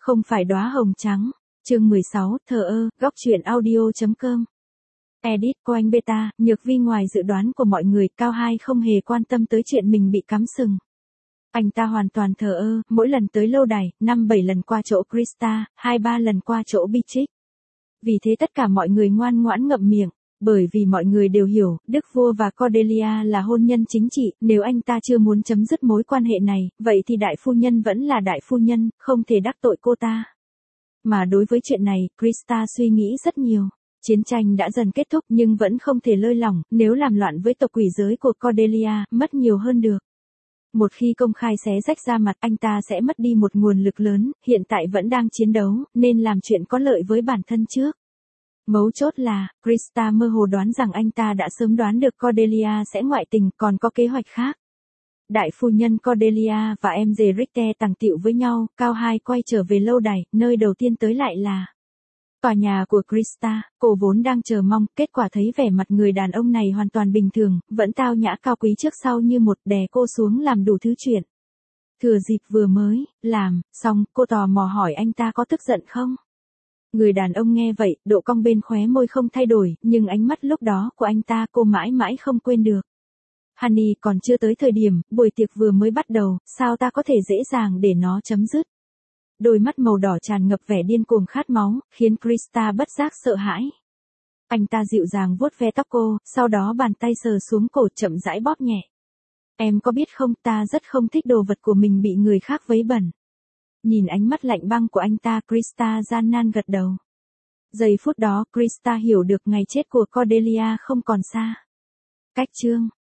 Không phải đóa hồng trắng. Chương 16, thờ ơ, góc truyện audio.com. Edit Coin Beta, Nhược Vi ngoài dự đoán của mọi người, Cao Hai không hề quan tâm tới chuyện mình bị cắm sừng. Anh ta hoàn toàn thờ ơ, mỗi lần tới lâu đài, 5-7 lần qua chỗ Krista, 2-3 lần qua chỗ Beatrix. Vì thế tất cả mọi người ngoan ngoãn ngậm miệng, bởi vì mọi người đều hiểu, Đức Vua và Cordelia là hôn nhân chính trị, nếu anh ta chưa muốn chấm dứt mối quan hệ này, vậy thì đại phu nhân vẫn là đại phu nhân, không thể đắc tội cô ta. Mà đối với chuyện này, Krista suy nghĩ rất nhiều. Chiến tranh đã dần kết thúc nhưng vẫn không thể lơi lỏng, nếu làm loạn với tộc quỷ giới của Cordelia, mất nhiều hơn được. Một khi công khai xé rách ra mặt, anh ta sẽ mất đi một nguồn lực lớn, hiện tại vẫn đang chiến đấu, nên làm chuyện có lợi với bản thân trước. Mấu chốt là, Krista mơ hồ đoán rằng anh ta đã sớm đoán được Cordelia sẽ ngoại tình, còn có kế hoạch khác. Đại phu nhân Cordelia và em rể Richter tàng tiệu với nhau, Cao Hai quay trở về lâu đài, nơi đầu tiên tới lại là tòa nhà của Krista. Cô vốn đang chờ mong, kết quả thấy vẻ mặt người đàn ông này hoàn toàn bình thường, vẫn tao nhã cao quý trước sau như một, đè cô xuống làm đủ thứ chuyện. Thừa dịp vừa mới làm xong, cô tò mò hỏi anh ta có tức giận không. Người đàn ông nghe vậy, độ cong bên khóe môi không thay đổi, nhưng ánh mắt lúc đó của anh ta cô mãi mãi không quên được. Honey, còn chưa tới thời điểm, buổi tiệc vừa mới bắt đầu, sao ta có thể dễ dàng để nó chấm dứt. Đôi mắt màu đỏ tràn ngập vẻ điên cuồng khát máu, khiến Krista bất giác sợ hãi. Anh ta dịu dàng vuốt ve tóc cô, sau đó bàn tay sờ xuống cổ chậm rãi bóp nhẹ. Em có biết không, ta rất không thích đồ vật của mình bị người khác vấy bẩn. Nhìn ánh mắt lạnh băng của anh ta, Krista gian nan gật đầu. Giây phút đó, Krista hiểu được ngày chết của Cordelia không còn xa. Cách chương